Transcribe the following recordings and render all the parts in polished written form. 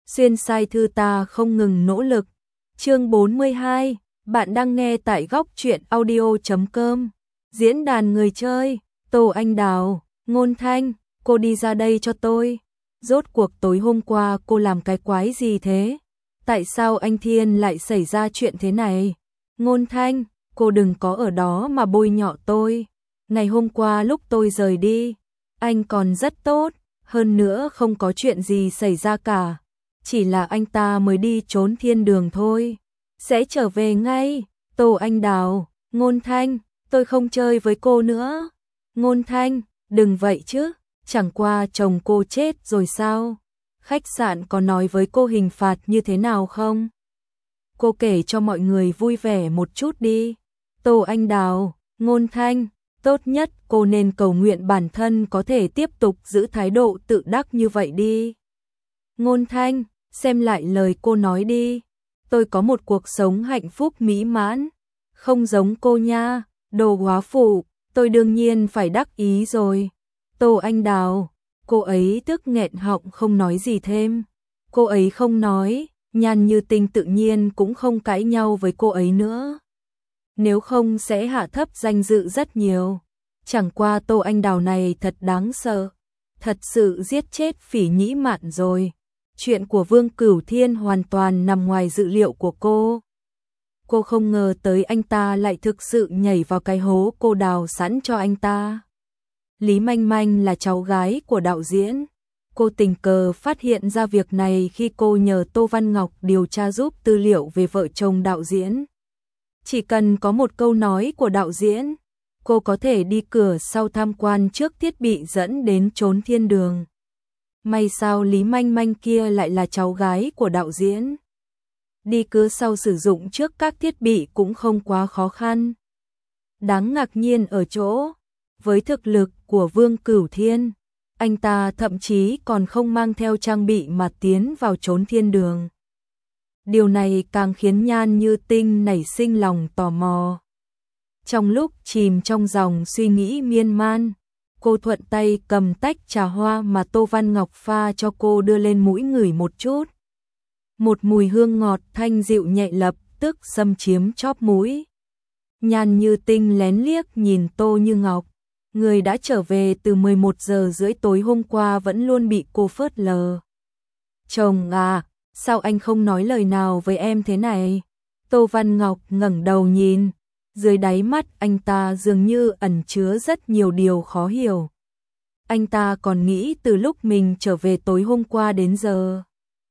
Xuyên sai thư ta không ngừng nỗ lực. Chương 42, bạn đang nghe tại góc truyện audio.com. Diễn đàn người chơi, Tô Anh Đào, Ngôn Thanh, cô đi ra đây cho tôi. Rốt cuộc tối hôm qua cô làm cái quái gì thế? Tại sao anh Thiên lại xảy ra chuyện thế này? Ngôn Thanh, cô đừng có ở đó mà bôi nhọ tôi. Ngày hôm qua lúc tôi rời đi, anh còn rất tốt, hơn nữa không có chuyện gì xảy ra cả. Chỉ là anh ta mới đi trốn thiên đường thôi. Sẽ trở về ngay. Tô Anh Đào, Ngôn Thanh, tôi không chơi với cô nữa. Ngôn Thanh, đừng vậy chứ, chẳng qua chồng cô chết rồi sao? Khách sạn có nói với cô hình phạt như thế nào không? Cô kể cho mọi người vui vẻ một chút đi. Tô Anh Đào, Ngôn Thanh, tốt nhất cô nên cầu nguyện bản thân có thể tiếp tục giữ thái độ tự đắc như vậy đi. Ngôn Thanh, xem lại lời cô nói đi. Tôi có một cuộc sống hạnh phúc mỹ mãn, không giống cô nha, đồ góa phụ, tôi đương nhiên phải đắc ý rồi. Tô Anh Đào, cô ấy tức nghẹn họng không nói gì thêm. Cô ấy không nói, Nhan Như Tinh tự nhiên cũng không cãi nhau với cô ấy nữa. Nếu không sẽ hạ thấp danh dự rất nhiều. Chẳng qua Tô Anh Đào này thật đáng sợ, thật sự giết chết Phỉ Nhĩ Mạn rồi. Chuyện của Vương Cửu Thiên hoàn toàn nằm ngoài dự liệu của cô. Cô không ngờ tới anh ta lại thực sự nhảy vào cái hố cô đào sẵn cho anh ta. Lý Manh Manh là cháu gái của đạo diễn. Cô tình cờ phát hiện ra việc này khi cô nhờ Tô Văn Ngọc điều tra giúp tư liệu về vợ chồng đạo diễn. Chỉ cần có một câu nói của đạo diễn, cô có thể đi cửa sau tham quan trước thiết bị dẫn đến trốn thiên đường. May sao Lý Manh Manh kia lại là cháu gái của đạo diễn. Đi cửa sau sử dụng trước các thiết bị cũng không quá khó khăn. Đáng ngạc nhiên ở chỗ, với thực lực của Vương Cửu Thiên, anh ta thậm chí còn không mang theo trang bị mà tiến vào trốn thiên đường. Điều này càng khiến Nhan Như Tinh nảy sinh lòng tò mò. Trong lúc chìm trong dòng suy nghĩ miên man, cô thuận tay cầm tách trà hoa mà Tô Văn Ngọc pha cho cô đưa lên mũi ngửi một chút. Một mùi hương ngọt thanh dịu nhẹ lập tức xâm chiếm chóp mũi. Nhan Như Tinh lén liếc nhìn Tô Như Ngọc, người đã trở về từ 11 giờ rưỡi tối hôm qua vẫn luôn bị cô phớt lờ. Chồng à, sao anh không nói lời nào với em thế này? Tô Văn Ngọc ngẩng đầu nhìn, dưới đáy mắt anh ta dường như ẩn chứa rất nhiều điều khó hiểu. Anh ta còn nghĩ từ lúc mình trở về tối hôm qua đến giờ,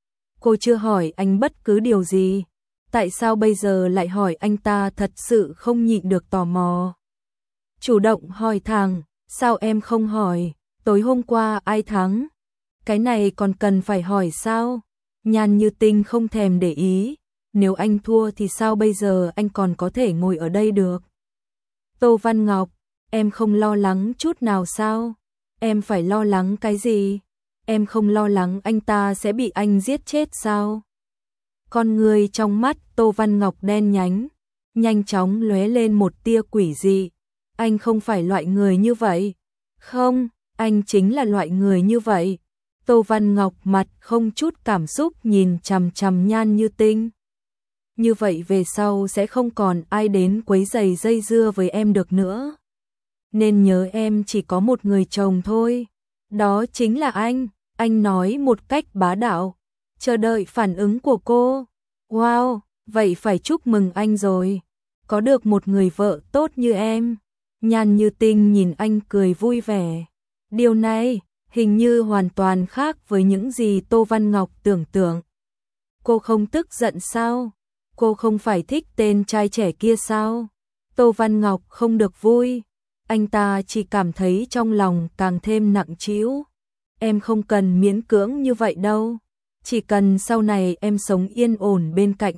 cô chưa hỏi anh bất cứ điều gì. Tại sao bây giờ lại hỏi anh ta, thật sự không nhịn được tò mò. Chủ động hỏi thẳng, sao em không hỏi, tối hôm qua ai thắng? Cái này còn cần phải hỏi sao? Nhan Như Tinh không thèm để ý, nếu anh thua thì sao bây giờ anh còn có thể ngồi ở đây được? Tô Văn Ngọc, em không lo lắng chút nào sao? Em phải lo lắng cái gì? Em không lo lắng anh ta sẽ bị anh giết chết sao? Con người trong mắt Tô Văn Ngọc đen nhánh, nhanh chóng lóe lên một tia quỷ dị. Anh không phải loại người như vậy. Không, anh chính là loại người như vậy. Tô Văn Ngọc mặt không chút cảm xúc nhìn chằm chằm Nhan Như Tinh. Như vậy về sau sẽ không còn ai đến quấy rầy dây dưa với em được nữa. Nên nhớ em chỉ có một người chồng thôi. Đó chính là anh nói một cách bá đạo. Chờ đợi phản ứng của cô. Wow, vậy phải chúc mừng anh rồi. Có được một người vợ tốt như em. Nhan Như Tinh nhìn anh cười vui vẻ. Điều này hình như hoàn toàn khác với những gì Tô Văn Ngọc tưởng tượng. Cô không tức giận sao? Cô không phải thích tên trai trẻ kia sao? Tô Văn Ngọc không được vui. Anh ta chỉ cảm thấy trong lòng càng thêm nặng trĩu. Em không cần miễn cưỡng như vậy đâu. Chỉ cần sau này em sống yên ổn bên cạnh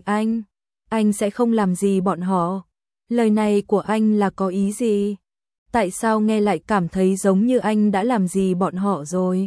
anh sẽ không làm gì bọn họ. Lời này của anh là có ý gì? Tại sao nghe lại cảm thấy giống như anh đã làm gì bọn họ rồi?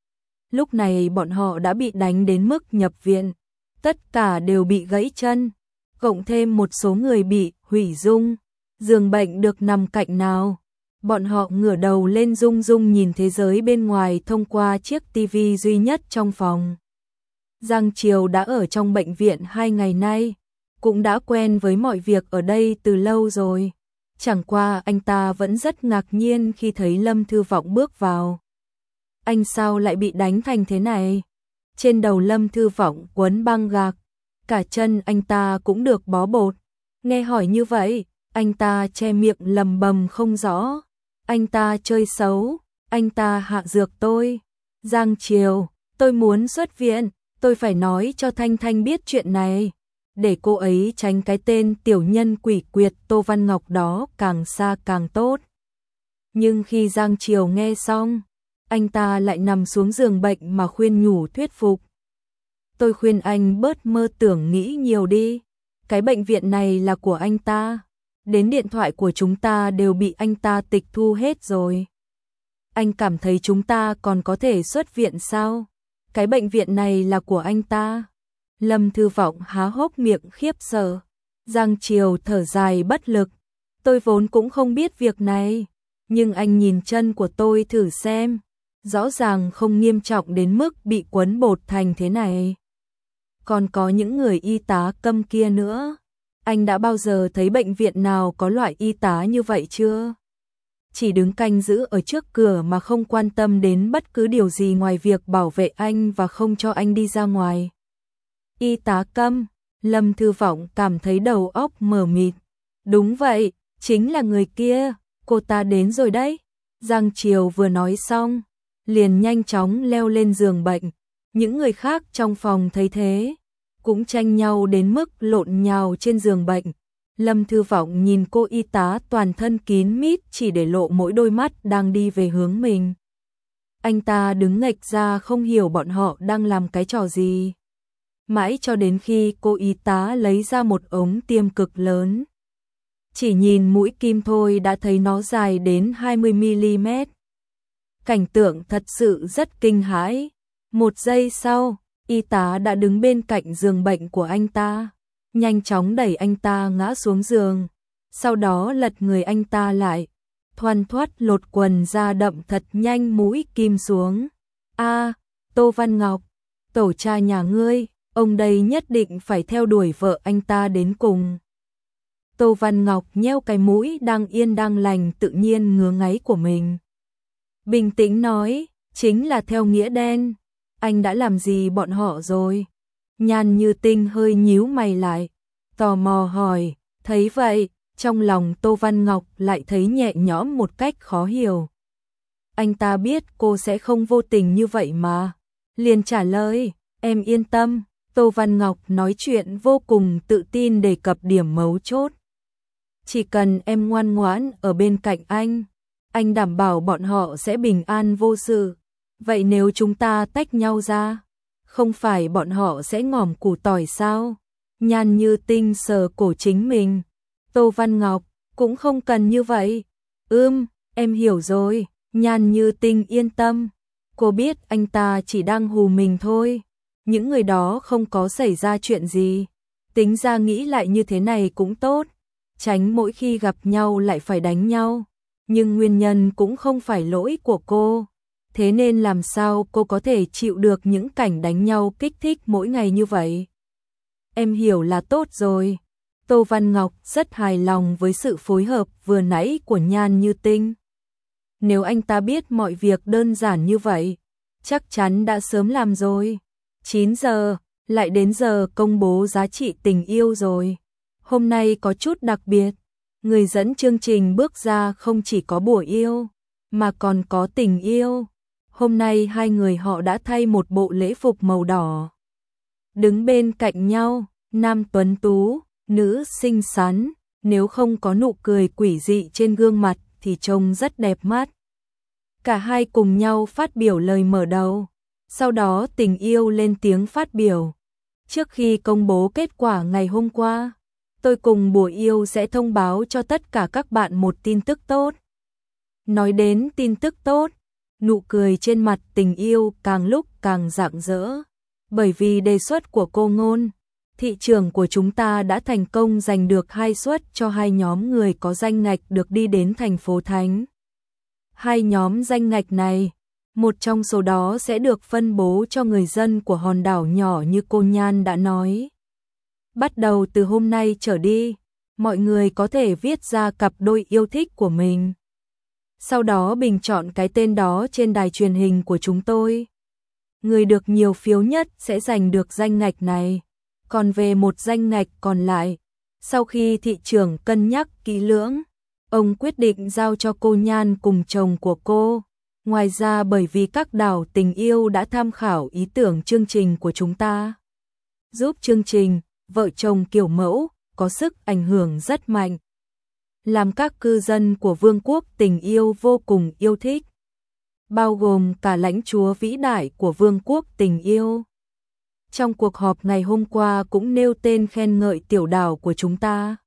Lúc này bọn họ đã bị đánh đến mức nhập viện. Tất cả đều bị gãy chân. Cộng thêm một số người bị hủy dung. Giường bệnh được nằm cạnh nào? Bọn họ ngửa đầu lên rung rung nhìn thế giới bên ngoài thông qua chiếc tivi duy nhất trong phòng. Giang Triều đã ở trong bệnh viện 2 ngày nay, cũng đã quen với mọi việc ở đây từ lâu rồi. Chẳng qua anh ta vẫn rất ngạc nhiên khi thấy Lâm Thư Vọng bước vào. Anh sao lại bị đánh thành thế này? Trên đầu Lâm Thư Vọng quấn băng gạc, cả chân anh ta cũng được bó bột. Nghe hỏi như vậy, anh ta che miệng lầm bầm không rõ. Anh ta chơi xấu, anh ta hạ dược tôi. Giang Triều, tôi muốn xuất viện, tôi phải nói cho Thanh Thanh biết chuyện này, để cô ấy tránh cái tên tiểu nhân quỷ quyệt Tô Văn Ngọc đó càng xa càng tốt. Nhưng khi Giang Triều nghe xong, anh ta lại nằm xuống giường bệnh mà khuyên nhủ thuyết phục. Tôi khuyên anh bớt mơ tưởng nghĩ nhiều đi, cái bệnh viện này là của anh ta, đến điện thoại của chúng ta đều bị anh ta tịch thu hết rồi. Anh cảm thấy chúng ta còn có thể xuất viện sao? Cái bệnh viện này là của anh ta. Lâm Thư Vọng há hốc miệng khiếp sợ. Giang Triều thở dài bất lực. Tôi vốn cũng không biết việc này, nhưng anh nhìn chân của tôi thử xem, rõ ràng không nghiêm trọng đến mức bị quấn bột thành thế này. Còn có những người y tá câm kia nữa. Anh đã bao giờ thấy bệnh viện nào có loại y tá như vậy chưa? Chỉ đứng canh giữ ở trước cửa mà không quan tâm đến bất cứ điều gì ngoài việc bảo vệ anh và không cho anh đi ra ngoài. Y tá câm, Lâm Thư Vọng cảm thấy đầu óc mờ mịt. Đúng vậy, chính là người kia, cô ta đến rồi đấy. Giang Triều vừa nói xong, liền nhanh chóng leo lên giường bệnh. Những người khác trong phòng thấy thế, cũng tranh nhau đến mức lộn nhào trên giường bệnh. Lâm Thư Vọng nhìn cô y tá toàn thân kín mít chỉ để lộ mỗi đôi mắt đang đi về hướng mình. Anh ta đứng nghệch ra không hiểu bọn họ đang làm cái trò gì. Mãi cho đến khi cô y tá lấy ra một ống tiêm cực lớn. Chỉ nhìn mũi kim thôi đã thấy nó dài đến 20mm. Cảnh tượng thật sự rất kinh hãi. 1 giây sau, y tá đã đứng bên cạnh giường bệnh của anh ta, nhanh chóng đẩy anh ta ngã xuống giường, sau đó lật người anh ta lại, thoăn thoắt lột quần ra đậm thật nhanh mũi kim xuống. A, Tô Văn Ngọc, tổ cha nhà ngươi, ông đây nhất định phải theo đuổi vợ anh ta đến cùng. Tô Văn Ngọc nheo cái mũi đang yên đang lành tự nhiên ngứa ngáy của mình. Bình tĩnh nói, chính là theo nghĩa đen. Anh đã làm gì bọn họ rồi? Nhan Như Tinh hơi nhíu mày lại, tò mò hỏi. Thấy vậy, trong lòng Tô Văn Ngọc lại thấy nhẹ nhõm một cách khó hiểu. Anh ta biết cô sẽ không vô tình như vậy mà. Liền trả lời, em yên tâm. Tô Văn Ngọc nói chuyện vô cùng tự tin đề cập điểm mấu chốt. Chỉ cần em ngoan ngoãn ở bên cạnh anh đảm bảo bọn họ sẽ bình an vô sự. Vậy nếu chúng ta tách nhau ra, không phải bọn họ sẽ ngỏm củ tỏi sao? Nhan Như Tinh sờ cổ chính mình. Tô Văn Ngọc, cũng không cần như vậy. Em hiểu rồi. Nhan Như Tinh yên tâm. Cô biết anh ta chỉ đang hù mình thôi. Những người đó không có xảy ra chuyện gì. Tính ra nghĩ lại như thế này cũng tốt. Tránh mỗi khi gặp nhau lại phải đánh nhau. Nhưng nguyên nhân cũng không phải lỗi của cô. Thế nên làm sao cô có thể chịu được những cảnh đánh nhau kích thích mỗi ngày như vậy? Em hiểu là tốt rồi. Tô Văn Ngọc rất hài lòng với sự phối hợp vừa nãy của Nhan Như Tinh. Nếu anh ta biết mọi việc đơn giản như vậy, chắc chắn đã sớm làm rồi. 9 giờ, lại đến giờ công bố giá trị tình yêu rồi. Hôm nay có chút đặc biệt. Người dẫn chương trình bước ra không chỉ có bùa yêu, mà còn có tình yêu. Hôm nay hai người họ đã thay một bộ lễ phục màu đỏ. Đứng bên cạnh nhau, nam tuấn tú, nữ xinh xắn, nếu không có nụ cười quỷ dị trên gương mặt thì trông rất đẹp mắt. Cả hai cùng nhau phát biểu lời mở đầu, sau đó tình yêu lên tiếng phát biểu. Trước khi công bố kết quả ngày hôm qua, tôi cùng bùa yêu sẽ thông báo cho tất cả các bạn một tin tức tốt. Nói đến tin tức tốt, nụ cười trên mặt tình yêu càng lúc càng rạng rỡ. Bởi vì đề xuất của cô Ngôn, thị trường của chúng ta đã thành công giành được 2 suất cho 2 nhóm người có danh ngạch được đi đến thành phố Thánh. 2 nhóm danh ngạch này, Một trong số đó sẽ được phân bố cho người dân của hòn đảo nhỏ như cô Nhan đã nói. Bắt đầu từ hôm nay trở đi, mọi người có thể viết ra cặp đôi yêu thích của mình. Sau đó bình chọn cái tên đó trên đài truyền hình của chúng tôi. Người được nhiều phiếu nhất sẽ giành được danh ngạch này. Còn về một danh ngạch còn lại, sau khi thị trưởng cân nhắc kỹ lưỡng, ông quyết định giao cho cô Nhan cùng chồng của cô. Ngoài ra bởi vì các đảo tình yêu đã tham khảo ý tưởng chương trình của chúng ta, giúp chương trình Vợ chồng kiểu mẫu có sức ảnh hưởng rất mạnh, làm các cư dân của vương quốc tình yêu vô cùng yêu thích, bao gồm cả lãnh chúa vĩ đại của vương quốc tình yêu. Trong cuộc họp ngày hôm qua cũng nêu tên khen ngợi tiểu đảo của chúng ta.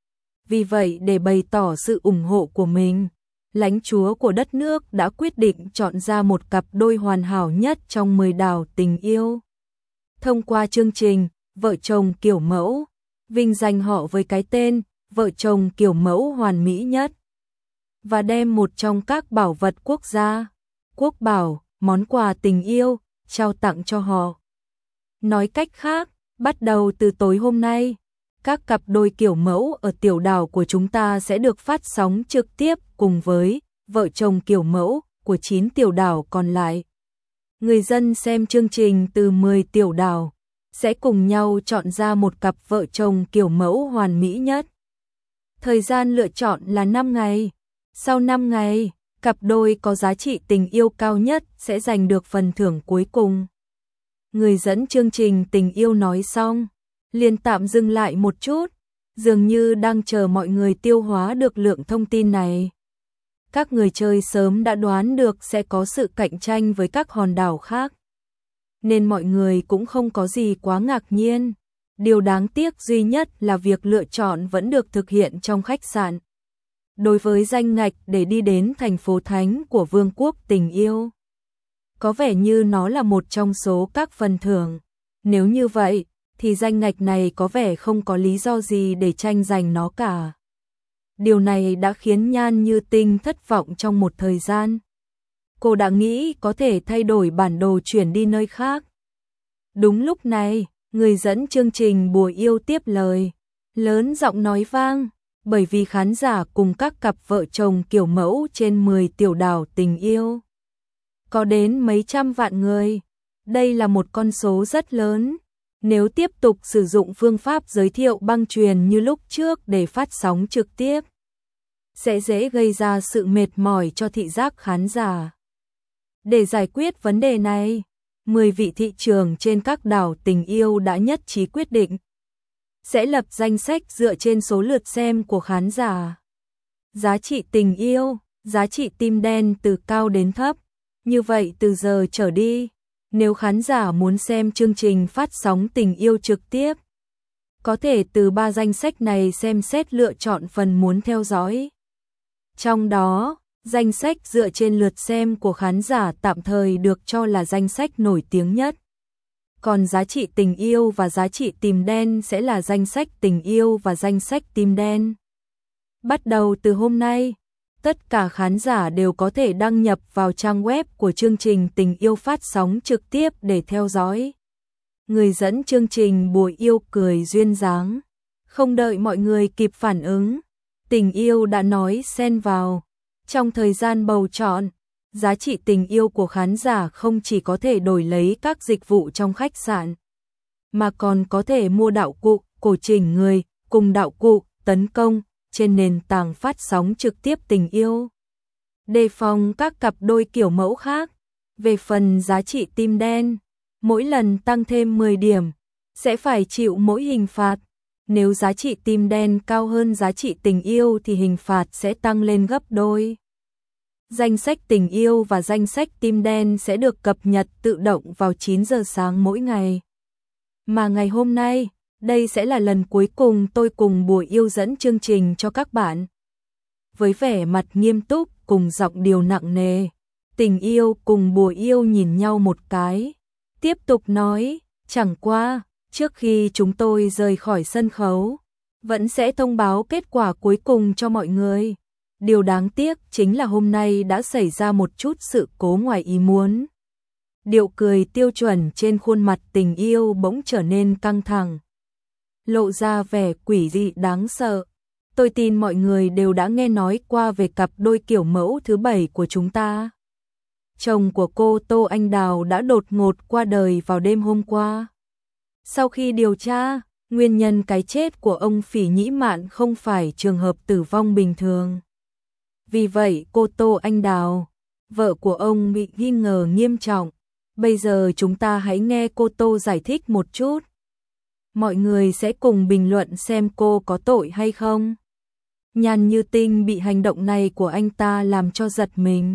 Vì vậy để bày tỏ sự ủng hộ của mình, lãnh chúa của đất nước đã quyết định chọn ra một cặp đôi hoàn hảo nhất trong 10 đảo tình yêu. Thông qua chương trình Vợ chồng kiểu mẫu, vinh danh họ với cái tên Vợ chồng kiểu mẫu hoàn mỹ nhất. Và đem một trong các bảo vật quốc gia, quốc bảo, món quà tình yêu, trao tặng cho họ. Nói cách khác, bắt đầu từ tối hôm nay, các cặp đôi kiểu mẫu ở tiểu đảo của chúng ta sẽ được phát sóng trực tiếp cùng với Vợ chồng kiểu mẫu của 9 tiểu đảo còn lại. Người dân xem chương trình từ 10 tiểu đảo sẽ cùng nhau chọn ra một cặp vợ chồng kiểu mẫu hoàn mỹ nhất. Thời gian lựa chọn là 5 ngày. Sau 5 ngày, cặp đôi có giá trị tình yêu cao nhất sẽ giành được phần thưởng cuối cùng. Người dẫn chương trình tình yêu nói xong, liền tạm dừng lại một chút, dường như đang chờ mọi người tiêu hóa được lượng thông tin này. Các người chơi sớm đã đoán được sẽ có sự cạnh tranh với các hòn đảo khác, nên mọi người cũng không có gì quá ngạc nhiên. Điều đáng tiếc duy nhất là việc lựa chọn vẫn được thực hiện trong khách sạn. Đối với danh ngạch để đi đến thành phố thánh của vương quốc tình yêu, có vẻ như nó là một trong số các phần thưởng. Nếu như vậy, thì danh ngạch này có vẻ không có lý do gì để tranh giành nó cả. Điều này đã khiến Nhan Như Tinh thất vọng trong một thời gian. Cô đã nghĩ có thể thay đổi bản đồ chuyển đi nơi khác. Đúng lúc này, người dẫn chương trình Bùa Yêu tiếp lời, lớn giọng nói vang, bởi vì khán giả cùng các cặp vợ chồng kiểu mẫu trên 10 tiểu đảo tình yêu có đến mấy trăm vạn người. Đây là một con số rất lớn. Nếu tiếp tục sử dụng phương pháp giới thiệu băng truyền như lúc trước để phát sóng trực tiếp, sẽ dễ gây ra sự mệt mỏi cho thị giác khán giả. Để giải quyết vấn đề này, 10 vị thị trưởng trên các đảo tình yêu đã nhất trí quyết định sẽ lập danh sách dựa trên số lượt xem của khán giả. Giá trị tình yêu, giá trị tim đen từ cao đến thấp. Như vậy từ giờ trở đi, nếu khán giả muốn xem chương trình phát sóng tình yêu trực tiếp, có thể từ 3 danh sách này xem xét lựa chọn phần muốn theo dõi. Trong đó, danh sách dựa trên lượt xem của khán giả tạm thời được cho là danh sách nổi tiếng nhất. Còn giá trị tình yêu và giá trị tim đen sẽ là danh sách tình yêu và danh sách tim đen. Bắt đầu từ hôm nay, tất cả khán giả đều có thể đăng nhập vào trang web của chương trình tình yêu phát sóng trực tiếp để theo dõi. Người dẫn chương trình Bùa Yêu cười duyên dáng. Không đợi mọi người kịp phản ứng, tình yêu đã nói xen vào. Trong thời gian bầu chọn, giá trị tình yêu của khán giả không chỉ có thể đổi lấy các dịch vụ trong khách sạn, mà còn có thể mua đạo cụ, cổ chỉnh người, cùng đạo cụ, tấn công trên nền tảng phát sóng trực tiếp tình yêu. Đề phòng các cặp đôi kiểu mẫu khác. Về phần giá trị tim đen, mỗi lần tăng thêm 10 điểm, sẽ phải chịu mỗi hình phạt. Nếu giá trị tim đen cao hơn giá trị tình yêu thì hình phạt sẽ tăng lên gấp đôi. Danh sách tình yêu và danh sách tim đen sẽ được cập nhật tự động vào 9 giờ sáng mỗi ngày. Mà ngày hôm nay, đây sẽ là lần cuối cùng tôi cùng Bùa Yêu dẫn chương trình cho các bạn. Với vẻ mặt nghiêm túc cùng giọng điệu nặng nề, Tình Yêu cùng Bùa Yêu nhìn nhau một cái, tiếp tục nói, chẳng qua, trước khi chúng tôi rời khỏi sân khấu, vẫn sẽ thông báo kết quả cuối cùng cho mọi người. Điều đáng tiếc chính là hôm nay đã xảy ra một chút sự cố ngoài ý muốn. Điệu cười tiêu chuẩn trên khuôn mặt tình yêu bỗng trở nên căng thẳng, lộ ra vẻ quỷ dị đáng sợ. Tôi tin mọi người đều đã nghe nói qua về cặp đôi kiểu mẫu thứ 7 của chúng ta. Chồng của cô Tô Anh Đào đã đột ngột qua đời vào đêm hôm qua. Sau khi điều tra, nguyên nhân cái chết của ông Phỉ Nhĩ Mạn không phải trường hợp tử vong bình thường. Vì vậy cô Tô Anh Đào, vợ của ông bị nghi ngờ nghiêm trọng. Bây giờ chúng ta hãy nghe cô Tô giải thích một chút. Mọi người sẽ cùng bình luận xem cô có tội hay không. Nhan Như Tinh bị hành động này của anh ta làm cho giật mình.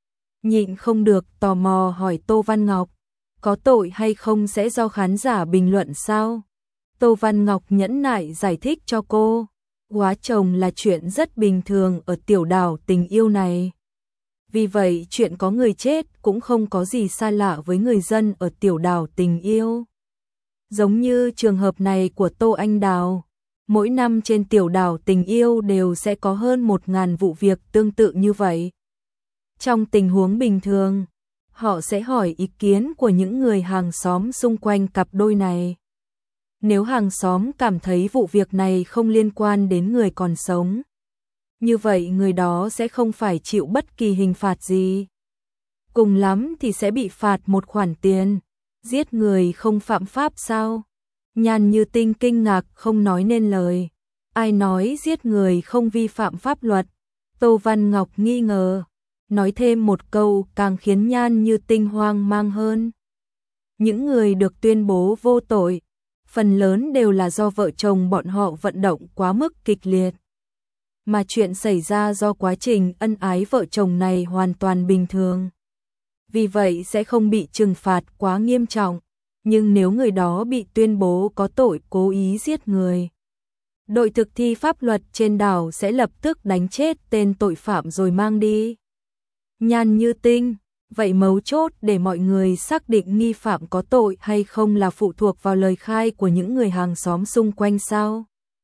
Nhịn không được tò mò hỏi Tô Văn Ngọc, có tội hay không sẽ do khán giả bình luận sao? Tô Văn Ngọc nhẫn nại giải thích cho cô, quá chồng là chuyện rất bình thường ở tiểu đảo tình yêu này. Vì vậy chuyện có người chết cũng không có gì xa lạ với người dân ở tiểu đảo tình yêu. Giống như trường hợp này của Tô Anh Đào, mỗi năm trên tiểu đảo tình yêu đều sẽ có hơn 1000 vụ việc tương tự như vậy. Trong tình huống bình thường, họ sẽ hỏi ý kiến của những người hàng xóm xung quanh cặp đôi này. Nếu hàng xóm cảm thấy vụ việc này không liên quan đến người còn sống, như vậy người đó sẽ không phải chịu bất kỳ hình phạt gì. Cùng lắm thì sẽ bị phạt một khoản tiền. Giết người không phạm pháp sao? Nhan Như Tinh kinh ngạc không nói nên lời. Ai nói giết người không vi phạm pháp luật? Tô Văn Ngọc nghi ngờ, nói thêm một câu càng khiến Nhan Như Tinh hoang mang hơn. Những người được tuyên bố vô tội, phần lớn đều là do vợ chồng bọn họ vận động quá mức kịch liệt. Mà chuyện xảy ra do quá trình ân ái vợ chồng này hoàn toàn bình thường. Vì vậy sẽ không bị trừng phạt quá nghiêm trọng. Nhưng nếu người đó bị tuyên bố có tội cố ý giết người, đội thực thi pháp luật trên đảo sẽ lập tức đánh chết tên tội phạm rồi mang đi. Nhan Như Tinh, vậy mấu chốt để mọi người xác định nghi phạm có tội hay không là phụ thuộc vào lời khai của những người hàng xóm xung quanh sao?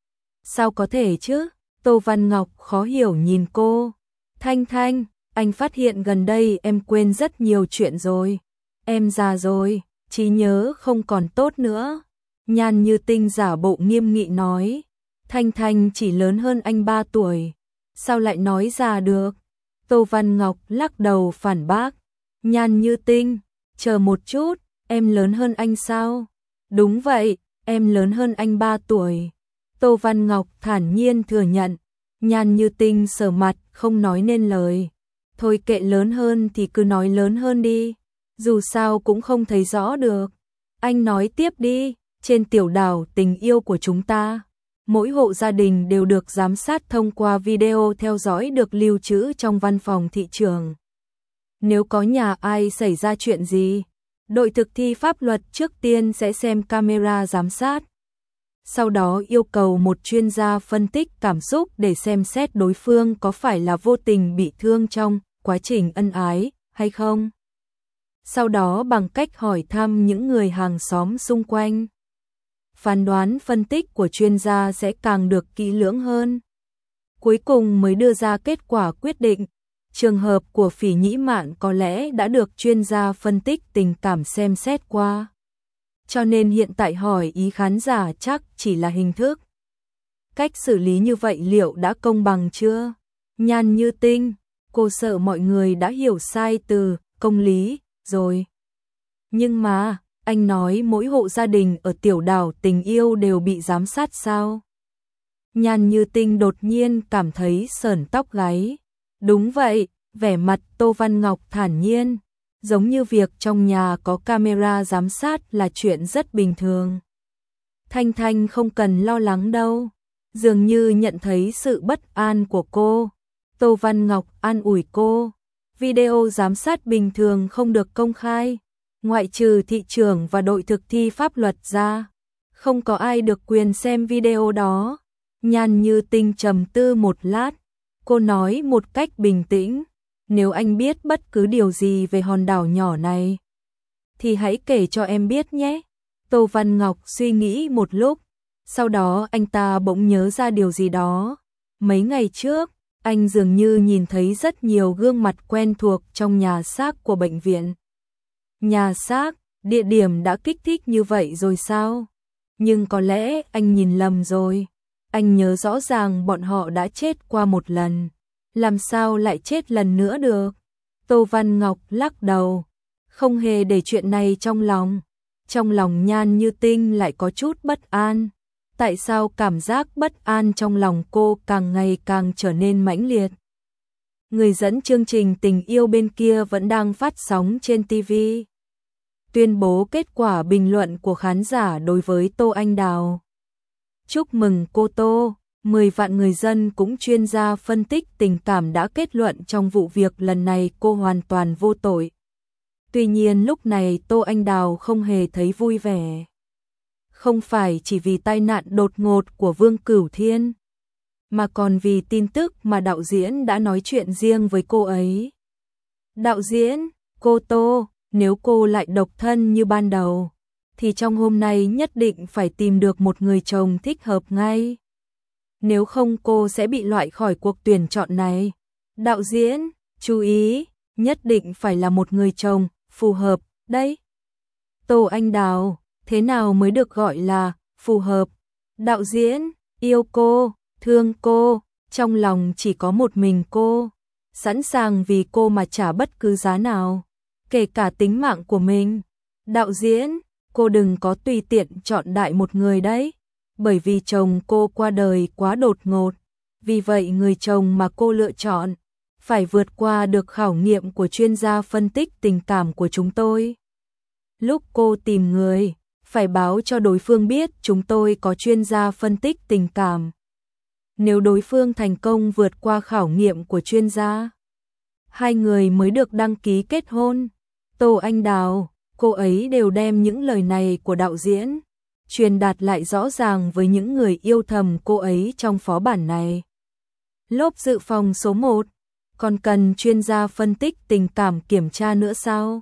Sao có thể chứ? Tô Văn Ngọc khó hiểu nhìn cô. Thanh Thanh, anh phát hiện gần đây em quên rất nhiều chuyện rồi. Em già rồi, trí nhớ không còn tốt nữa. Nhan Như Tinh giả bộ nghiêm nghị nói. Thanh Thanh chỉ lớn hơn anh 3 tuổi. Sao lại nói già được? Tô Văn Ngọc lắc đầu phản bác. Nhan Như Tinh, chờ một chút, em lớn hơn anh sao? Đúng vậy, em lớn hơn anh 3 tuổi. Tô Văn Ngọc thản nhiên thừa nhận. Nhan Như Tinh sờ mặt không nói nên lời. Thôi kệ, lớn hơn thì cứ nói lớn hơn đi. Dù sao cũng không thấy rõ được. Anh nói tiếp đi. Trên tiểu đảo tình yêu của chúng ta, mỗi hộ gia đình đều được giám sát thông qua video theo dõi được lưu trữ trong văn phòng thị trưởng. Nếu có nhà ai xảy ra chuyện gì, đội thực thi pháp luật trước tiên sẽ xem camera giám sát. Sau đó yêu cầu một chuyên gia phân tích cảm xúc để xem xét đối phương có phải là vô tình bị thương trong quá trình ân ái hay không. Sau đó bằng cách hỏi thăm những người hàng xóm xung quanh, phán đoán phân tích của chuyên gia sẽ càng được kỹ lưỡng hơn. Cuối cùng mới đưa ra kết quả quyết định. Trường hợp của Phỉ Nhĩ Mạn có lẽ đã được chuyên gia phân tích tình cảm xem xét qua. Cho nên hiện tại hỏi ý khán giả chắc chỉ là hình thức. Cách xử lý như vậy liệu đã công bằng chưa? Nhan Như Tinh, cô sợ mọi người đã hiểu sai từ công lý rồi. Nhưng mà, anh nói mỗi hộ gia đình ở tiểu đảo tình yêu đều bị giám sát sao? Nhan Như Tinh đột nhiên cảm thấy sởn tóc gáy. Đúng vậy, vẻ mặt Tô Văn Ngọc thản nhiên, giống như việc trong nhà có camera giám sát là chuyện rất bình thường. Thanh Thanh không cần lo lắng đâu. Dường như nhận thấy sự bất an của cô, Tô Văn Ngọc an ủi cô. Video giám sát bình thường không được công khai, ngoại trừ thị trưởng và đội thực thi pháp luật ra, không có ai được quyền xem video đó. Nhan Như Tinh trầm tư một lát, cô nói một cách bình tĩnh, nếu anh biết bất cứ điều gì về hòn đảo nhỏ này, thì hãy kể cho em biết nhé. Tô Văn Ngọc suy nghĩ một lúc, sau đó anh ta bỗng nhớ ra điều gì đó. Mấy ngày trước, Anh dường như nhìn thấy rất nhiều gương mặt quen thuộc trong nhà xác của bệnh viện. Nhà xác, địa điểm đã kích thích như vậy rồi sao? Nhưng có lẽ anh nhìn lầm rồi. Anh nhớ rõ ràng bọn họ đã chết qua một lần. Làm sao lại chết lần nữa được? Tô Văn Ngọc lắc đầu, không hề để chuyện này trong lòng. Trong lòng Nhan Như Tinh lại có chút bất an. Tại sao cảm giác bất an trong lòng cô càng ngày càng trở nên mãnh liệt? Người dẫn chương trình tình yêu bên kia vẫn đang phát sóng trên TV. Tuyên bố kết quả bình luận của khán giả đối với Tô Anh Đào. Chúc mừng cô Tô, 10 vạn người dân cũng chuyên gia phân tích tình cảm đã kết luận trong vụ việc lần này cô hoàn toàn vô tội. Tuy nhiên lúc này Tô Anh Đào không hề thấy vui vẻ. Không phải chỉ vì tai nạn đột ngột của Vương Cửu Thiên, mà còn vì tin tức mà đạo diễn đã nói chuyện riêng với cô ấy. Đạo diễn, cô Tô, nếu cô lại độc thân như ban đầu, thì trong hôm nay nhất định phải tìm được một người chồng thích hợp ngay. Nếu không cô sẽ bị loại khỏi cuộc tuyển chọn này. Đạo diễn, chú ý, nhất định phải là một người chồng phù hợp, đấy. Tô Anh Đào, thế nào mới được gọi là phù hợp? Đạo diễn, yêu cô, thương cô, trong lòng chỉ có một mình cô, sẵn sàng vì cô mà trả bất cứ giá nào, kể cả tính mạng của mình. Đạo diễn, cô đừng có tùy tiện chọn đại một người đấy, bởi vì chồng cô qua đời quá đột ngột, vì vậy người chồng mà cô lựa chọn phải vượt qua được khảo nghiệm của chuyên gia phân tích tình cảm của chúng tôi. Lúc cô tìm người, phải báo cho đối phương biết chúng tôi có chuyên gia phân tích tình cảm. Nếu đối phương thành công vượt qua khảo nghiệm của chuyên gia, hai người mới được đăng ký kết hôn. Tô Anh Đào, cô ấy đều đem những lời này của đạo diễn truyền đạt lại rõ ràng với những người yêu thầm cô ấy trong phó bản này. Lốp dự phòng số 1, còn cần chuyên gia phân tích tình cảm kiểm tra nữa sao?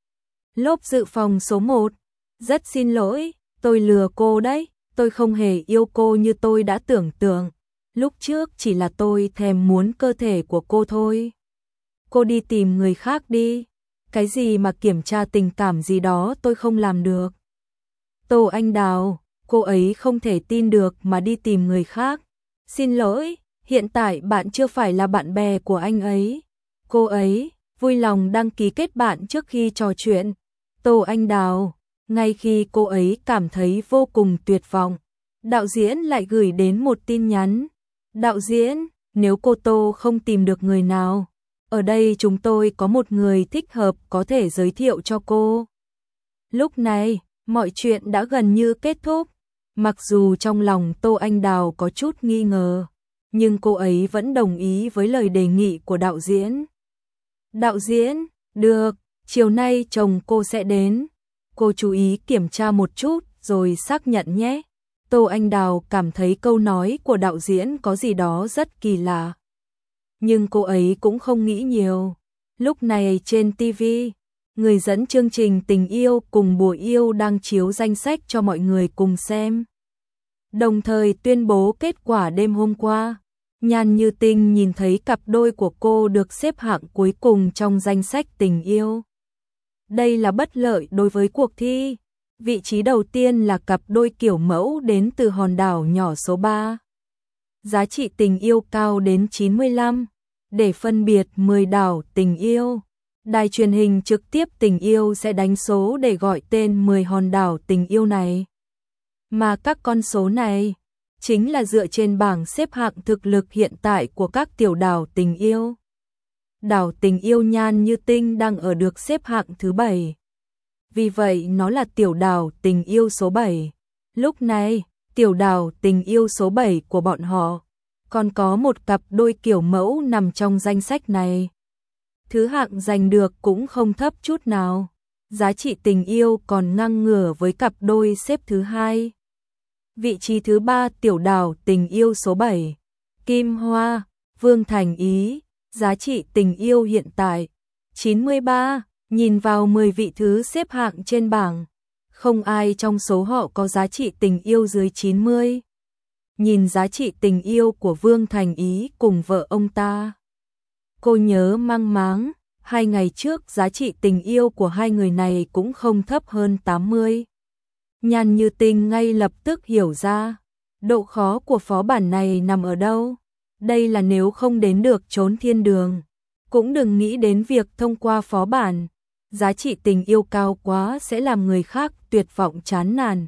Lốp dự phòng số 1, rất xin lỗi, tôi lừa cô đấy, tôi không hề yêu cô như tôi đã tưởng tượng. Lúc trước chỉ là tôi thèm muốn cơ thể của cô thôi. Cô đi tìm người khác đi, cái gì mà kiểm tra tình cảm gì đó tôi không làm được. Tô Anh Đào, cô ấy không thể tin được mà đi tìm người khác. Xin lỗi, hiện tại bạn chưa phải là bạn bè của anh ấy. Cô ấy vui lòng đăng ký kết bạn trước khi trò chuyện. Tô Anh Đào, ngay khi cô ấy cảm thấy vô cùng tuyệt vọng, đạo diễn lại gửi đến một tin nhắn. Đạo diễn, nếu cô Tô không tìm được người nào, ở đây chúng tôi có một người thích hợp có thể giới thiệu cho cô. Lúc này, mọi chuyện đã gần như kết thúc. Mặc dù trong lòng Tô Anh Đào có chút nghi ngờ, nhưng cô ấy vẫn đồng ý với lời đề nghị của đạo diễn. Đạo diễn, được, chiều nay chồng cô sẽ đến. Cô chú ý kiểm tra một chút rồi xác nhận nhé. Tô Anh Đào cảm thấy câu nói của đạo diễn có gì đó rất kỳ lạ. Nhưng cô ấy cũng không nghĩ nhiều. Lúc này trên TV, người dẫn chương trình Tình yêu cùng Bùa yêu đang chiếu danh sách cho mọi người cùng xem. Đồng thời tuyên bố kết quả đêm hôm qua. Nhan Như Tinh nhìn thấy cặp đôi của cô được xếp hạng cuối cùng trong danh sách Tình yêu. Đây là bất lợi đối với cuộc thi. Vị trí đầu tiên là cặp đôi kiểu mẫu đến từ hòn đảo nhỏ số 3. Giá trị tình yêu cao đến 95. Để phân biệt 10 đảo tình yêu, đài truyền hình trực tiếp Tình yêu sẽ đánh số để gọi tên 10 hòn đảo tình yêu này. Mà các con số này chính là dựa trên bảng xếp hạng thực lực hiện tại của các tiểu đảo tình yêu. Đảo tình yêu Nhan Như Tinh đang ở được xếp hạng thứ 7. Vì vậy nó là tiểu đảo tình yêu số 7. Lúc này, tiểu đảo tình yêu số 7 của bọn họ còn có một cặp đôi kiểu mẫu nằm trong danh sách này. Thứ hạng giành được cũng không thấp chút nào. Giá trị tình yêu còn ngang ngửa với cặp đôi xếp thứ 2. Vị trí thứ 3 tiểu đảo tình yêu số 7. Kim Hoa, Vương Thành Ý, giá trị tình yêu hiện tại 93, nhìn vào 10 vị thứ xếp hạng trên bảng, không ai trong số họ có giá trị tình yêu dưới 90. nhìn giá trị tình yêu của Vương Thành Ý cùng vợ ông ta. Cô nhớ mang máng, 2 ngày trước giá trị tình yêu của hai người này cũng không thấp hơn 80. Nhan Như Tinh ngay lập tức hiểu ra, độ khó của phó bản này nằm ở đâu. Đây là nếu không đến được chốn thiên đường, cũng đừng nghĩ đến việc thông qua phó bản. Giá trị tình yêu cao quá sẽ làm người khác tuyệt vọng chán nản.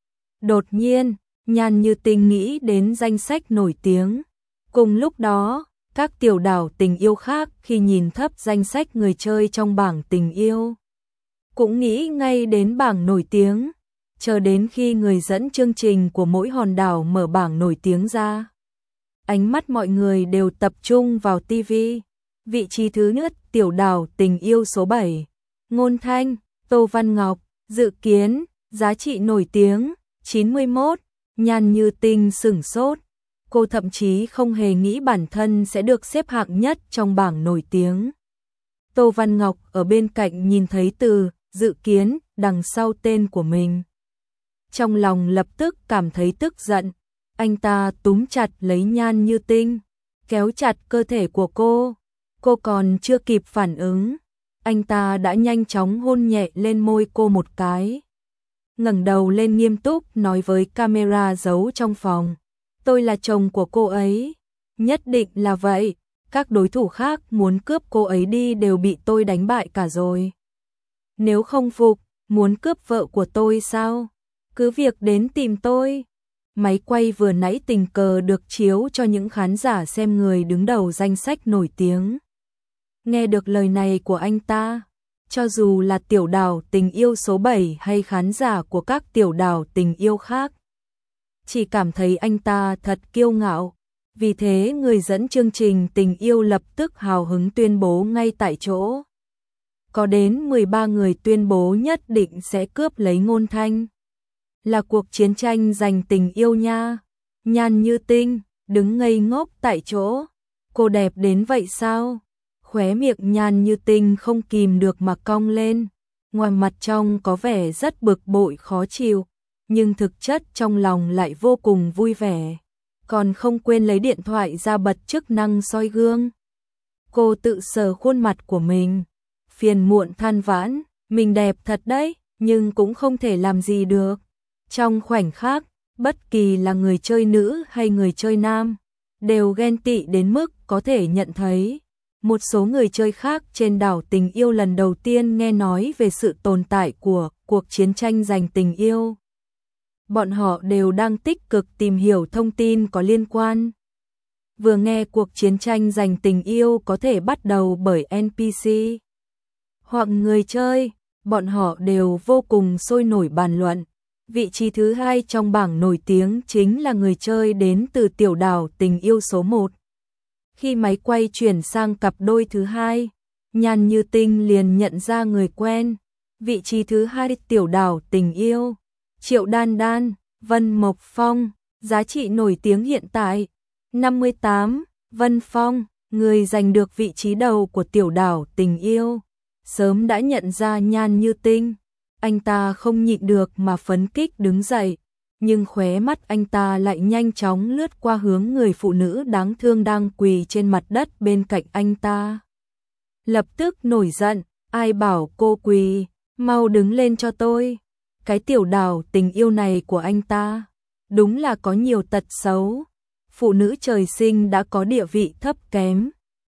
Đột nhiên, Nhan Như Tinh nghĩ đến danh sách nổi tiếng. Cùng lúc đó, các tiểu đảo tình yêu khác khi nhìn thấp danh sách người chơi trong bảng tình yêu, cũng nghĩ ngay đến bảng nổi tiếng, chờ đến khi người dẫn chương trình của mỗi hòn đảo mở bảng nổi tiếng ra. Ánh mắt mọi người đều tập trung vào TV. Vị trí thứ nhất tiểu đảo tình yêu số 7. Ngôn Thanh, Tô Văn Ngọc, dự kiến, giá trị nổi tiếng, 91. Nhan Như Tinh sửng sốt. Cô thậm chí không hề nghĩ bản thân sẽ được xếp hạng nhất trong bảng nổi tiếng. Tô Văn Ngọc ở bên cạnh nhìn thấy từ dự kiến đằng sau tên của mình. Trong lòng lập tức cảm thấy tức giận. Anh ta túm chặt lấy Nhan Như Tinh, kéo chặt cơ thể của cô. Cô còn chưa kịp phản ứng, anh ta đã nhanh chóng hôn nhẹ lên môi cô một cái. Ngẩng đầu lên nghiêm túc nói với camera giấu trong phòng. Tôi là chồng của cô ấy. Nhất định là vậy. Các đối thủ khác muốn cướp cô ấy đi đều bị tôi đánh bại cả rồi. Nếu không phục, muốn cướp vợ của tôi sao? Cứ việc đến tìm tôi. Máy quay vừa nãy tình cờ được chiếu cho những khán giả xem người đứng đầu danh sách nổi tiếng. Nghe được lời này của anh ta, cho dù là tiểu đảo tình yêu số 7 hay khán giả của các tiểu đảo tình yêu khác, chỉ cảm thấy anh ta thật kiêu ngạo. Vì thế người dẫn chương trình tình yêu lập tức hào hứng tuyên bố ngay tại chỗ. Có đến 13 người tuyên bố nhất định sẽ cướp lấy Ngôn Thanh. Là cuộc chiến tranh giành tình yêu nha. Nhan Như Tinh đứng ngây ngốc tại chỗ. Cô đẹp đến vậy sao? Khóe miệng Nhan Như Tinh không kìm được mà cong lên. Ngoài mặt trong có vẻ rất bực bội khó chịu, nhưng thực chất trong lòng lại vô cùng vui vẻ. Còn không quên lấy điện thoại ra bật chức năng soi gương. Cô tự sờ khuôn mặt của mình, phiền muộn than vãn, mình đẹp thật đấy, nhưng cũng không thể làm gì được. Trong khoảnh khắc, bất kỳ là người chơi nữ hay người chơi nam, đều ghen tị đến mức có thể nhận thấy. Một số người chơi khác trên đảo tình yêu lần đầu tiên nghe nói về sự tồn tại của cuộc chiến tranh giành tình yêu. Bọn họ đều đang tích cực tìm hiểu thông tin có liên quan. Vừa nghe cuộc chiến tranh giành tình yêu có thể bắt đầu bởi NPC hoặc người chơi, bọn họ đều vô cùng sôi nổi bàn luận. Vị trí thứ 2 trong bảng nổi tiếng chính là người chơi đến từ tiểu đảo tình yêu số 1. Khi máy quay chuyển sang cặp đôi thứ 2, Nhan Như Tinh liền nhận ra người quen. Vị trí thứ 2 tiểu đảo tình yêu, Triệu Đan Đan, Vân Mộc Phong, giá trị nổi tiếng hiện tại 58. Vân Phong, người giành được vị trí đầu của tiểu đảo tình yêu, sớm đã nhận ra Nhan Như Tinh. Anh ta không nhịn được mà phấn kích đứng dậy, nhưng khóe mắt anh ta lại nhanh chóng lướt qua hướng người phụ nữ đáng thương đang quỳ trên mặt đất bên cạnh anh ta. Lập tức nổi giận, ai bảo cô quỳ, mau đứng lên cho tôi. Cái tiểu đảo tình yêu này của anh ta, đúng là có nhiều tật xấu. Phụ nữ trời sinh đã có địa vị thấp kém,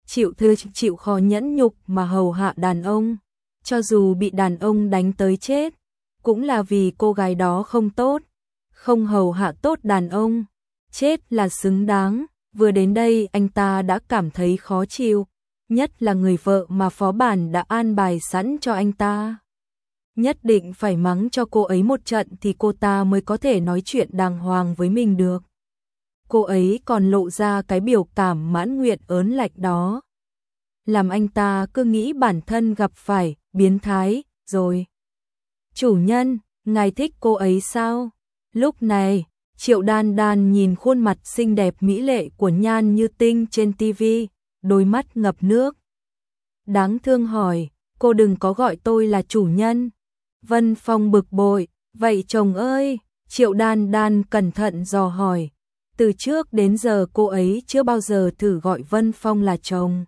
chịu khó nhẫn nhục mà hầu hạ đàn ông. Cho dù bị đàn ông đánh tới chết, cũng là vì cô gái đó không tốt, không hầu hạ tốt đàn ông, chết là xứng đáng. Vừa đến đây anh ta đã cảm thấy khó chịu, nhất là người vợ mà phó bản đã an bài sẵn cho anh ta. Nhất định phải mắng cho cô ấy một trận thì cô ta mới có thể nói chuyện đàng hoàng với mình được. Cô ấy còn lộ ra cái biểu cảm mãn nguyện ớn lạnh đó, làm anh ta cứ nghĩ bản thân gặp phải biến thái rồi. Chủ nhân, ngài thích cô ấy sao? Lúc này, Triệu Đan Đan nhìn khuôn mặt xinh đẹp mỹ lệ của Nhan Như Tinh trên TV, đôi mắt ngập nước. Đáng thương hỏi, cô đừng có gọi tôi là chủ nhân. Vân Phong bực bội, vậy chồng ơi, Triệu Đan Đan cẩn thận dò hỏi, Từ trước đến giờ cô ấy chưa bao giờ thử gọi Vân Phong là chồng.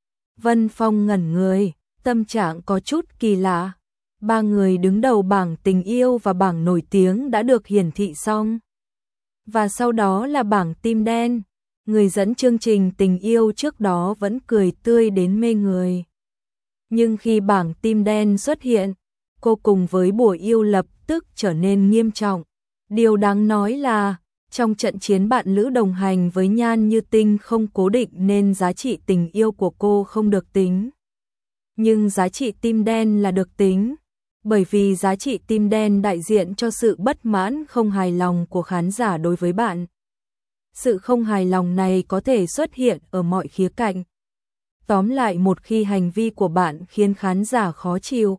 Vân Phong ngẩn người, tâm trạng có chút kỳ lạ. 3 người đứng đầu bảng tình yêu và bảng nổi tiếng đã được hiển thị xong. Và sau đó là bảng tim đen. Người dẫn chương trình tình yêu trước đó vẫn cười tươi đến mê người. Nhưng khi bảng tim đen xuất hiện, cô cùng với Bùa Yêu lập tức trở nên nghiêm trọng. Điều đáng nói là, trong trận chiến bạn lữ đồng hành với Nhan Như Tinh không cố định nên giá trị tình yêu của cô không được tính. Nhưng giá trị tim đen là được tính, bởi vì giá trị tim đen đại diện cho sự bất mãn không hài lòng của khán giả đối với bạn. Sự không hài lòng này có thể xuất hiện ở mọi khía cạnh. Tóm lại, một khi hành vi của bạn khiến khán giả khó chịu,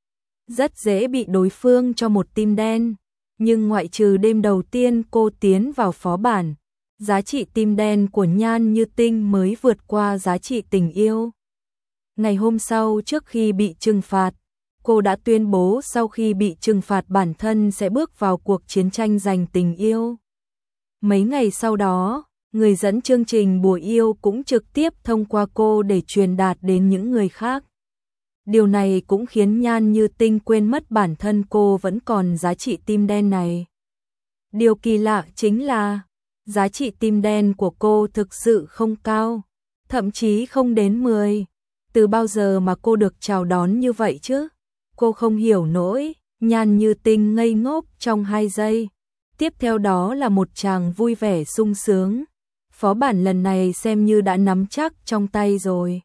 rất dễ bị đối phương cho một tim đen. Nhưng ngoại trừ đêm đầu tiên cô tiến vào phó bản, giá trị tim đen của Nhan Như Tinh mới vượt qua giá trị tình yêu. Ngày hôm sau trước khi bị trừng phạt, cô đã tuyên bố sau khi bị trừng phạt bản thân sẽ bước vào cuộc chiến tranh giành tình yêu. Mấy ngày sau đó, người dẫn chương trình Bùa Yêu cũng trực tiếp thông qua cô để truyền đạt đến những người khác. Điều này cũng khiến Nhan Như Tinh quên mất bản thân cô vẫn còn giá trị tim đen này. Điều kỳ lạ chính là, giá trị tim đen của cô thực sự không cao, thậm chí không đến 10. Từ bao giờ mà cô được chào đón như vậy chứ? Cô không hiểu nổi. Nhan Như Tinh ngây ngốc trong 2 giây. Tiếp theo đó là một tràng vui vẻ sung sướng. Phó bản lần này xem như đã nắm chắc trong tay rồi.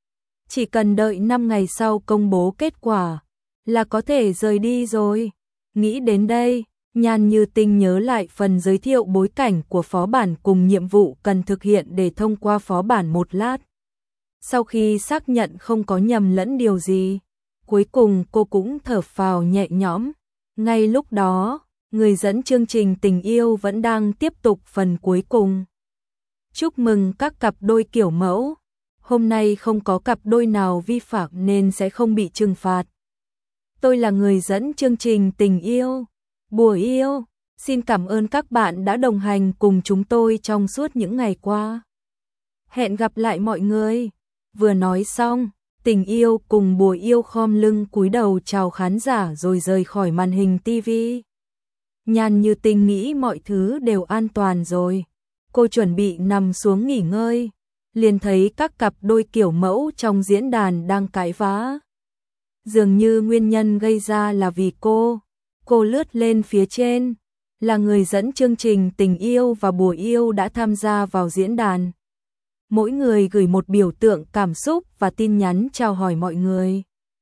Chỉ cần đợi 5 ngày sau công bố kết quả là có thể rời đi rồi. Nghĩ đến đây, Nhan Như Tinh nhớ lại phần giới thiệu bối cảnh của phó bản cùng nhiệm vụ cần thực hiện để thông qua phó bản một lát. Sau khi xác nhận không có nhầm lẫn điều gì, cuối cùng cô cũng thở phào nhẹ nhõm. Ngay lúc đó, người dẫn chương trình tình yêu vẫn đang tiếp tục phần cuối cùng. Chúc mừng các cặp đôi kiểu mẫu. Hôm nay không có cặp đôi nào vi phạm nên sẽ không bị trừng phạt. Tôi là người dẫn chương trình tình yêu, Bùa Yêu. Xin cảm ơn các bạn đã đồng hành cùng chúng tôi trong suốt những ngày qua. Hẹn gặp lại mọi người. Vừa nói xong, Tình Yêu cùng Bùa Yêu khom lưng cúi đầu chào khán giả rồi rời khỏi màn hình TV. Nhan Như Tinh nghĩ mọi thứ đều an toàn rồi. Cô chuẩn bị nằm xuống nghỉ ngơi, liền thấy các cặp đôi kiểu mẫu trong diễn đàn đang cãi vã. Dường như nguyên nhân gây ra là vì cô. Cô lướt lên phía trên, là người dẫn chương trình Tình Yêu và Bùa Yêu đã tham gia vào diễn đàn. Mỗi người gửi một biểu tượng cảm xúc và tin nhắn chào hỏi mọi người.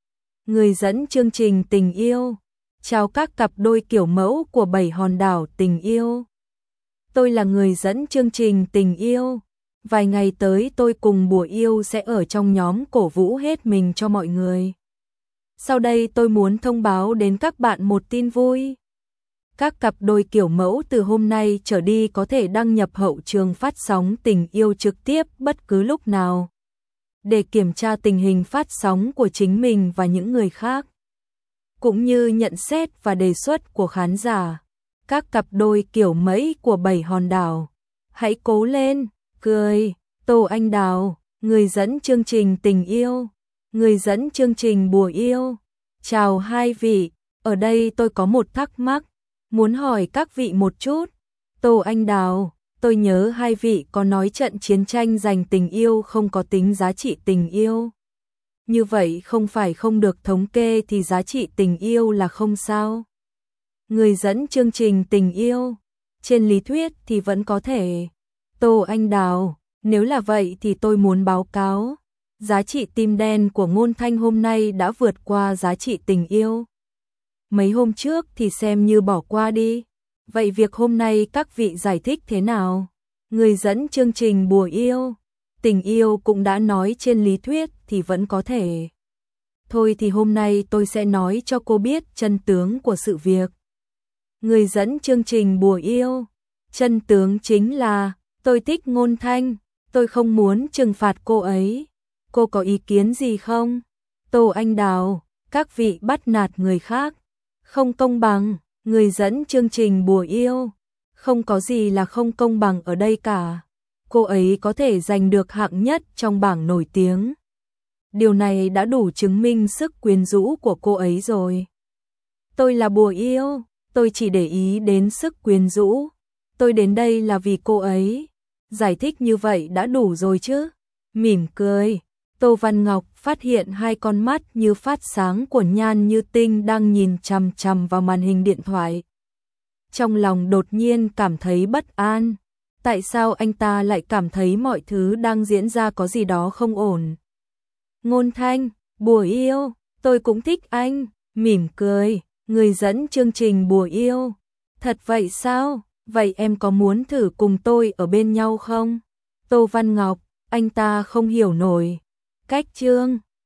Người dẫn chương trình Tình Yêu: chào các cặp đôi kiểu mẫu của 7 hòn đảo tình yêu. Tôi là người dẫn chương trình Tình Yêu. Vài ngày tới tôi cùng Bùa Yêu sẽ ở trong nhóm cổ vũ hết mình cho mọi người. Sau đây tôi muốn thông báo đến các bạn một tin vui. Các cặp đôi kiểu mẫu từ hôm nay trở đi có thể đăng nhập hậu trường phát sóng Tình Yêu trực tiếp bất cứ lúc nào, để kiểm tra tình hình phát sóng của chính mình và những người khác, cũng như nhận xét và đề xuất của khán giả. Các cặp đôi kiểu mẫu của 7 hòn đảo, hãy cố lên, cười. Tô Anh Đào, người dẫn chương trình Tình Yêu, người dẫn chương trình Bùa Yêu. Chào hai vị, ở đây tôi có một thắc mắc, muốn hỏi các vị một chút. Tô Anh Đào, tôi nhớ hai vị có nói trận chiến tranh giành tình yêu không có tính giá trị tình yêu. Như vậy không phải không được thống kê thì giá trị tình yêu là không sao? Người dẫn chương trình Tình Yêu, trên lý thuyết thì vẫn có thể. Tô Anh Đào, nếu là vậy thì tôi muốn báo cáo, giá trị tim đen của Ngôn Thanh hôm nay đã vượt qua giá trị tình yêu. Mấy hôm trước thì xem như bỏ qua đi. Vậy việc hôm nay các vị giải thích thế nào? Người dẫn chương trình Bùa Yêu, Tình Yêu cũng đã nói trên lý thuyết thì vẫn có thể. Thôi thì hôm nay tôi sẽ nói cho cô biết chân tướng của sự việc. Người dẫn chương trình Bùa Yêu, chân tướng chính là tôi thích Ngôn Thanh, tôi không muốn trừng phạt cô ấy. Cô có ý kiến gì không? Tô Anh Đào, các vị bắt nạt người khác, không công bằng. Người dẫn chương trình Bùa Yêu, Không có gì là không công bằng ở đây cả. Cô ấy có thể giành được hạng nhất trong bảng nổi tiếng. Điều này đã đủ chứng minh sức quyến rũ của cô ấy rồi. Tôi là bùa yêu, tôi chỉ để ý đến sức quyến rũ. Tôi đến đây là vì cô ấy. Giải thích như vậy đã đủ rồi chứ. Mỉm cười, Tô Văn Ngọc phát hiện hai con mắt như phát sáng của Nhan Như Tinh đang nhìn chằm chằm vào màn hình điện thoại. Trong lòng đột nhiên cảm thấy bất an. Tại sao anh ta lại cảm thấy mọi thứ đang diễn ra có gì đó không ổn? Ngôn Thanh, bùa yêu, tôi cũng thích anh. Mỉm cười, người dẫn chương trình bùa yêu. Thật vậy sao? Vậy em có muốn thử cùng tôi ở bên nhau không? Tô Văn Ngọc, anh ta không hiểu nổi. Cách chương